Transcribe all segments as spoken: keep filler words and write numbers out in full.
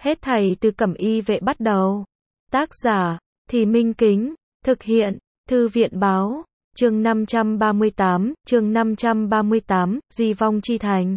Hết thảy từ Cẩm Y Vệ bắt đầu. Tác giả, Thì Minh Kính, thực hiện, Thư viện báo, chương năm trăm ba mươi tám, chương năm trăm ba mươi tám, Di vong chi thành.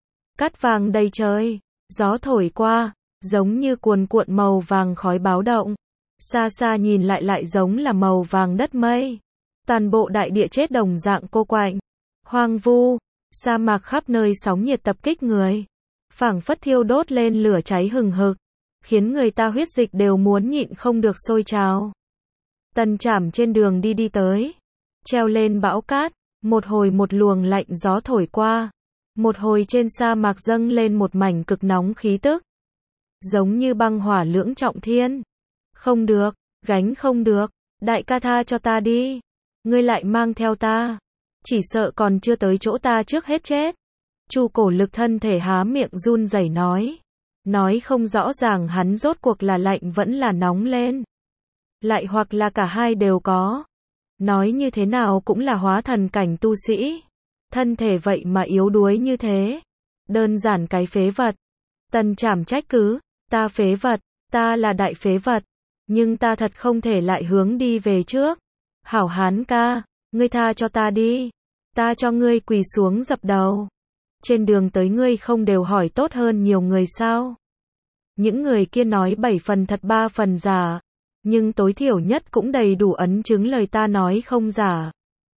Cát vàng đầy trời, gió thổi qua, giống như cuồn cuộn màu vàng khói báo động. Xa xa nhìn lại lại giống là màu vàng đất mây. Toàn bộ đại địa chết đồng dạng cô quạnh, hoang vu, sa mạc khắp nơi sóng nhiệt tập kích người, phảng phất thiêu đốt lên lửa cháy hừng hực, khiến người ta huyết dịch đều muốn nhịn không được sôi trào. Tần Trảm trên đường đi đi tới, treo lên bão cát, một hồi một luồng lạnh gió thổi qua, một hồi trên sa mạc dâng lên một mảnh cực nóng khí tức, giống như băng hỏa lưỡng trọng thiên. Không được, gánh không được, đại ca tha cho ta đi, ngươi lại mang theo ta, chỉ sợ còn chưa tới chỗ ta trước hết chết. Chu Cổ Lực thân thể há miệng run rẩy nói, nói không rõ ràng hắn rốt cuộc là lạnh vẫn là nóng lên, lại hoặc là cả hai đều có. Nói như thế nào cũng là hóa thần cảnh tu sĩ, thân thể vậy mà yếu đuối như thế, đơn giản cái phế vật. Tần Trảm trách cứ, ta phế vật, ta là đại phế vật, nhưng ta thật không thể lại hướng đi về trước. Hảo hán ca, ngươi tha cho ta đi, ta cho ngươi quỳ xuống dập đầu. Trên đường tới ngươi không đều hỏi tốt hơn nhiều người sao? Những người kia nói bảy phần thật ba phần giả, nhưng tối thiểu nhất cũng đầy đủ ấn chứng lời ta nói không giả.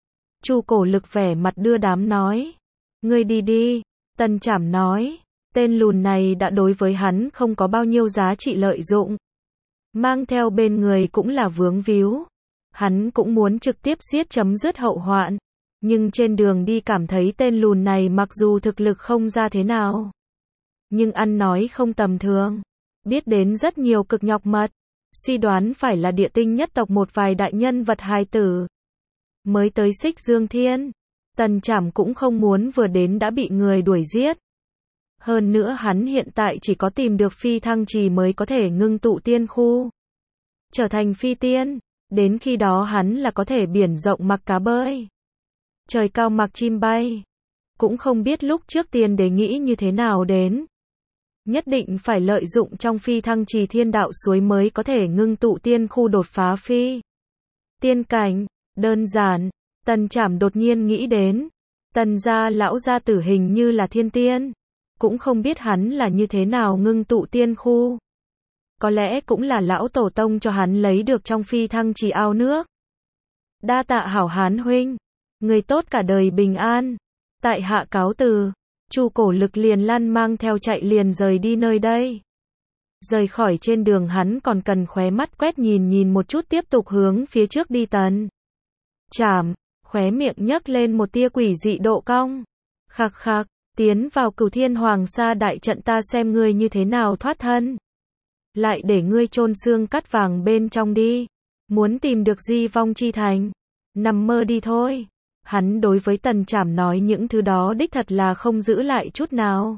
Chu Cổ Lực vẻ mặt đưa đám nói, ngươi đi đi. Tần Trảm nói, tên lùn này đã đối với hắn không có bao nhiêu giá trị lợi dụng, mang theo bên người cũng là vướng víu. Hắn cũng muốn trực tiếp giết chấm dứt hậu hoạn, nhưng trên đường đi cảm thấy tên lùn này mặc dù thực lực không ra thế nào, nhưng ăn nói không tầm thường, biết đến rất nhiều cực nhọc mật, suy đoán phải là địa tinh nhất tộc một vài đại nhân vật hài tử. Mới tới Xích Dương Thiên, Tần Trảm cũng không muốn vừa đến đã bị người đuổi giết. Hơn nữa hắn hiện tại chỉ có tìm được phi thăng trì mới có thể ngưng tụ tiên khu, trở thành phi tiên. Đến khi đó hắn là có thể biển rộng mặc cá bơi, trời cao mặc chim bay. Cũng không biết lúc trước tiên đế nghĩ như thế nào đến. Nhất định phải lợi dụng trong phi thăng trì thiên đạo suối mới có thể ngưng tụ tiên khu đột phá phi tiên cảnh. Đơn giản, Tần Trảm đột nhiên nghĩ đến, Tần gia lão gia tử hình như là thiên tiên, cũng không biết hắn là như thế nào ngưng tụ tiên khu. Có lẽ cũng là lão tổ tông cho hắn lấy được trong phi thăng trì ao nước. Đa tạ hảo hán huynh, người tốt cả đời bình an. Tại hạ cáo từ. Chu Cổ Lực liền lăn mang theo chạy liền rời đi nơi đây. Rời khỏi trên đường hắn còn cần khóe mắt quét nhìn nhìn một chút tiếp tục hướng phía trước đi. Tần Trảm, khóe miệng nhấc lên một tia quỷ dị độ cong. Khặc khặc, tiến vào Cửu Thiên Hoàng Sa đại trận ta xem ngươi như thế nào thoát thân. Lại để ngươi chôn xương cát vàng bên trong đi. Muốn tìm được Di vong chi thành, nằm mơ đi thôi. Hắn đối với Tần Trảm nói những thứ đó đích thật là không giữ lại chút nào.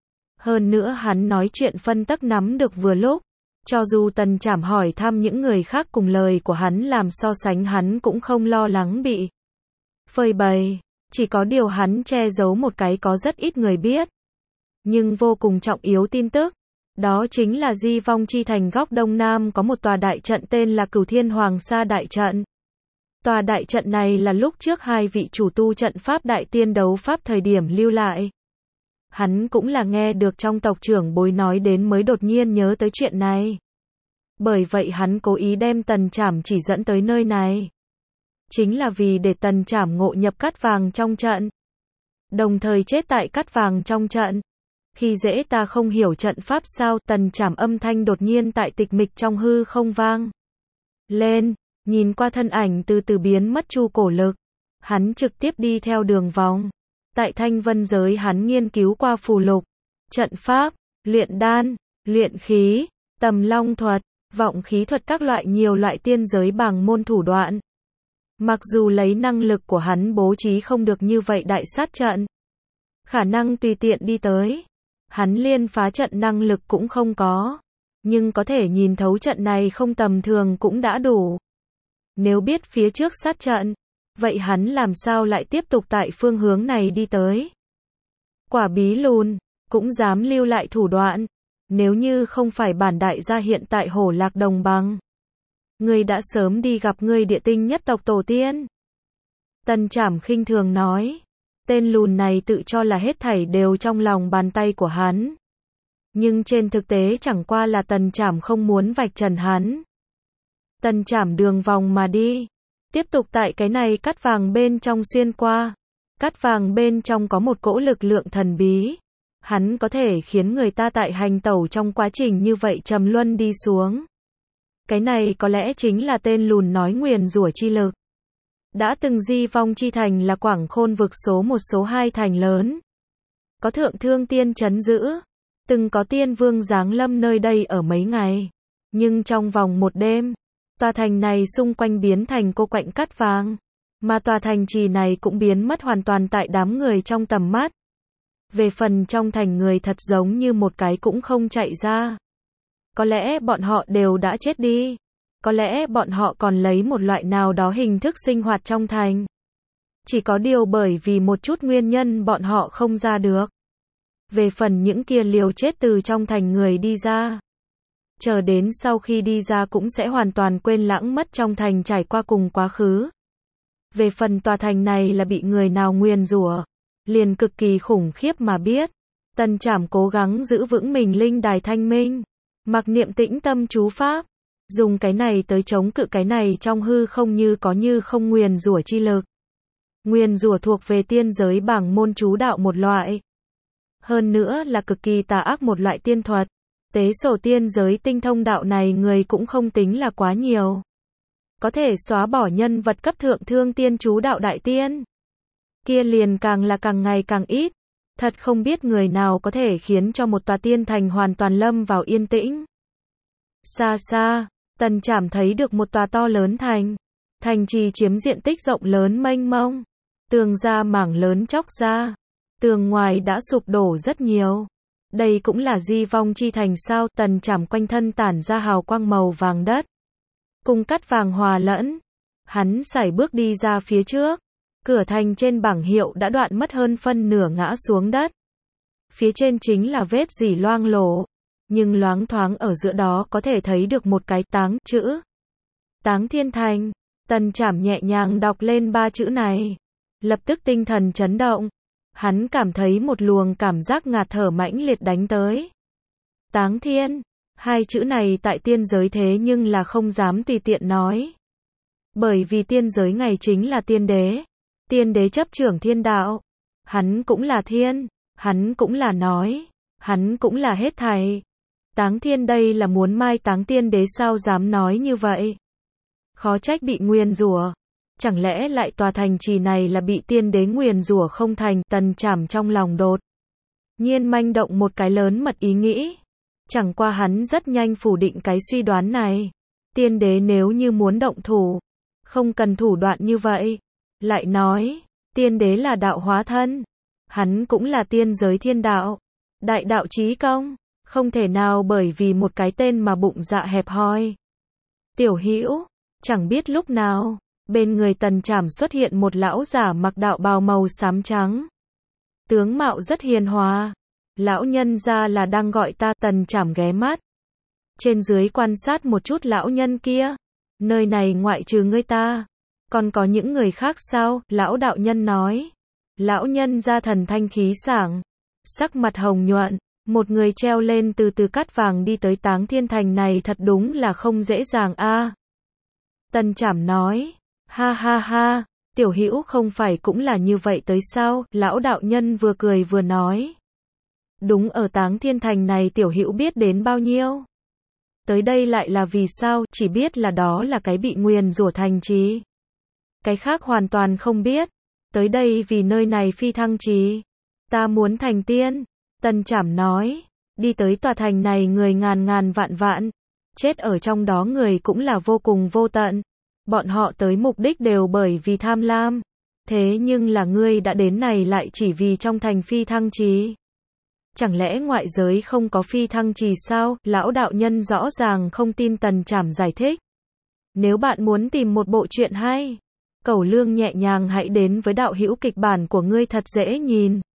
Hơn nữa hắn nói chuyện phân tắc nắm được vừa lúc. Cho dù Tần Trảm hỏi thăm những người khác cùng lời của hắn làm so sánh hắn cũng không lo lắng bị phơi bày. Chỉ có điều hắn che giấu một cái có rất ít người biết, nhưng vô cùng trọng yếu tin tức. Đó chính là Di vong chi thành góc đông nam có một tòa đại trận tên là Cửu Thiên Hoàng Sa đại trận. Tòa đại trận này là lúc trước hai vị chủ tu trận pháp đại tiên đấu pháp thời điểm lưu lại. Hắn cũng là nghe được trong tộc trưởng bối nói đến mới đột nhiên nhớ tới chuyện này. Bởi vậy hắn cố ý đem Tần Trảm chỉ dẫn tới nơi này, chính là vì để Tần Trảm ngộ nhập cát vàng trong trận, đồng thời chết tại cát vàng trong trận. Khi dễ ta không hiểu trận pháp sao? Tần Trảm âm thanh đột nhiên tại tịch mịch trong hư không vang lên, nhìn qua thân ảnh từ từ biến mất Chu Cổ Lực. Hắn trực tiếp đi theo đường vòng. Tại Thanh Vân giới hắn nghiên cứu qua phù lục, trận pháp, luyện đan, luyện khí, tầm long thuật, vọng khí thuật các loại nhiều loại tiên giới bằng môn thủ đoạn. Mặc dù lấy năng lực của hắn bố trí không được như vậy đại sát trận, khả năng tùy tiện đi tới, hắn liên phá trận năng lực cũng không có, nhưng có thể nhìn thấu trận này không tầm thường cũng đã đủ. Nếu biết phía trước sát trận, vậy hắn làm sao lại tiếp tục tại phương hướng này đi tới? Quả bí lùn, cũng dám lưu lại thủ đoạn. nếu như không phải bản đại gia hiện tại Hổ Lạc Đồng Bằng, ngươi đã sớm đi gặp ngươi địa tinh nhất tộc tổ tiên. Tần Trảm khinh thường nói, tên lùn này tự cho là hết thảy đều trong lòng bàn tay của hắn. Nhưng trên thực tế chẳng qua là Tần Trảm không muốn vạch trần hắn. Tần Trảm đường vòng mà đi, tiếp tục tại cái này cắt vàng bên trong xuyên qua. Cắt vàng bên trong có một cỗ lực lượng thần bí. Hắn có thể khiến người ta tại hành tẩu trong quá trình như vậy trầm luân đi xuống. Cái này có lẽ chính là tên lùn nói nguyền rủa chi lực. Đã từng Di Vong Chi Thành là Quảng Khôn vực số một số hai thành lớn. Có thượng thương tiên trấn giữ. Từng có tiên vương giáng lâm nơi đây ở mấy ngày. Nhưng trong vòng một đêm, tòa thành này xung quanh biến thành cô quạnh cắt vàng. Mà tòa thành trì này cũng biến mất hoàn toàn tại đám người trong tầm mắt. Về phần trong thành người thật giống như một cái cũng không chạy ra. Có lẽ bọn họ đều đã chết đi. Có lẽ bọn họ còn lấy một loại nào đó hình thức sinh hoạt trong thành. Chỉ có điều bởi vì một chút nguyên nhân bọn họ không ra được. Về phần những kia liều chết từ trong thành người đi ra. Chờ đến sau khi đi ra cũng sẽ hoàn toàn quên lãng mất trong thành trải qua cùng quá khứ. Về phần tòa thành này là bị người nào nguyền rủa, liền cực kỳ khủng khiếp mà biết. Tần Trảm cố gắng giữ vững mình linh đài thanh minh, mặc niệm tĩnh tâm chú pháp, dùng cái này tới chống cự cái này trong hư không như có như không nguyền rủa chi lực. Nguyền rủa thuộc về tiên giới bảng môn chú đạo một loại, hơn nữa là cực kỳ tà ác một loại tiên thuật. Tế sổ tiên giới tinh thông đạo này người cũng không tính là quá nhiều. Có thể xóa bỏ nhân vật cấp thượng thương tiên chú đạo đại tiên. Kia liền càng là càng ngày càng ít. Thật không biết người nào có thể khiến cho một tòa tiên thành hoàn toàn lâm vào yên tĩnh. Xa xa, Tần Trảm thấy được một tòa to lớn thành. Thành trì chiếm diện tích rộng lớn mênh mông. Tường ra mảng lớn chóc ra. Tường ngoài đã sụp đổ rất nhiều. Đây cũng là Di Vong Chi Thành sao? Tần Trảm quanh thân tản ra hào quang màu vàng đất. Cùng cắt vàng hòa lẫn. Hắn sải bước đi ra phía trước. Cửa thành trên bảng hiệu đã đoạn mất hơn phân nửa ngã xuống đất. Phía trên chính là vết rỉ loang lổ. Nhưng loáng thoáng ở giữa đó có thể thấy được một cái táng chữ. Táng Thiên Thành. Tần Trảm nhẹ nhàng đọc lên ba chữ này. Lập tức tinh thần chấn động. Hắn cảm thấy một luồng cảm giác ngạt thở mãnh liệt đánh tới. Táng Thiên. Hai chữ này tại tiên giới thế nhưng là không dám tùy tiện nói. Bởi vì tiên giới ngày chính là tiên đế. Tiên đế chấp trưởng thiên đạo. Hắn cũng là thiên. Hắn cũng là nói. Hắn cũng là hết thảy. Táng Thiên đây là muốn mai táng tiên đế sao dám nói như vậy. Khó trách bị nguyền rủa. Chẳng lẽ lại tòa thành trì này là bị tiên đế nguyền rủa không thành? Tần Trảm trong lòng đột nhiên manh động một cái lớn mật ý nghĩ. Chẳng qua hắn rất nhanh phủ định cái suy đoán này. Tiên đế nếu như muốn động thủ, không cần thủ đoạn như vậy. Lại nói, tiên đế là đạo hóa thân. Hắn cũng là tiên giới thiên đạo. Đại đạo chí công. Không thể nào bởi vì một cái tên mà bụng dạ hẹp hòi. Tiểu Hữu, chẳng biết lúc nào, bên người Tần Trảm xuất hiện một lão giả mặc đạo bào màu xám trắng. Tướng mạo rất hiền hòa. Lão nhân ra là đang gọi ta? Tần Trảm ghé mắt. Trên dưới quan sát một chút lão nhân kia. Nơi này ngoại trừ ngươi ta, còn có những người khác sao? Lão đạo nhân nói. Lão nhân ra thần thanh khí sảng. Sắc mặt hồng nhuận. Một người treo lên từ từ cắt vàng đi tới Táng Thiên Thành này thật đúng là không dễ dàng a. À. Tần Trảm nói. Ha ha ha. Tiểu Hữu không phải cũng là như vậy tới sao? Lão đạo nhân vừa cười vừa nói. Đúng, ở Táng Thiên Thành này Tiểu Hữu biết đến bao nhiêu? Tới đây lại là vì sao? Chỉ biết là đó là cái bị nguyền rủa thành trì. Cái khác hoàn toàn không biết. Tới đây vì nơi này phi thăng trì. Ta muốn thành tiên. Tần Trảm nói. Đi tới tòa thành này người ngàn ngàn vạn vạn. Chết ở trong đó người cũng là vô cùng vô tận. Bọn họ tới mục đích đều bởi vì tham lam. Thế nhưng là ngươi đã đến này lại chỉ vì trong thành phi thăng trì. Chẳng lẽ ngoại giới không có phi thăng trì sao? Lão đạo nhân rõ ràng không tin Tần Trảm giải thích. Nếu bạn muốn tìm một bộ truyện hay, Cẩu Lương nhẹ nhàng hãy đến với đạo hữu kịch bản của ngươi thật dễ nhìn.